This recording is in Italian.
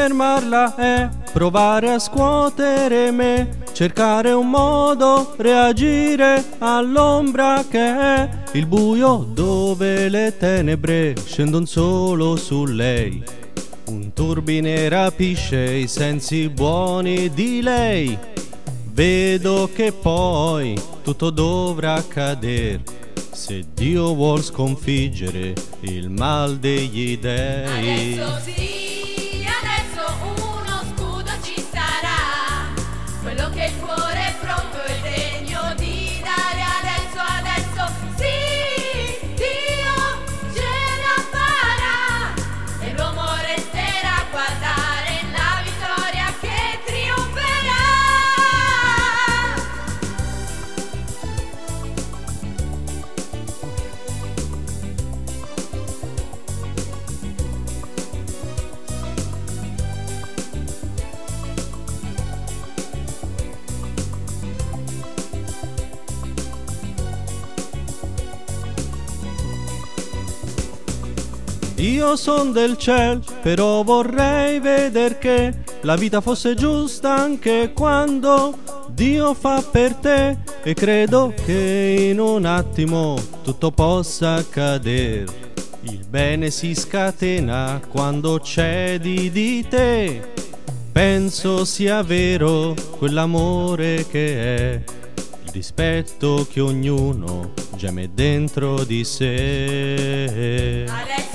fermarla è provare a scuotere me, cercare un modo, reagire all'ombra che è il buio dove le tenebre scendono solo su lei. Un turbine rapisce i sensi buoni di lei. Vedo che poi tutto dovrà accadere se Dio vuol sconfiggere il mal degli dèi. Adesso sì, adesso uno scudo ci sarà, quello che il cuore è pronto e degno di dare. Adesso sì, Dio ce la farà e l'uomo resterà a guardare la vittoria che trionferà. Io son del ciel, però vorrei veder che la vita fosse giusta anche quando Dio fa per te, e credo che in un attimo tutto possa accadere. Il bene si scatena quando cedi di te. Penso sia vero quell'amore che è il rispetto che ognuno geme dentro di sé. Adesso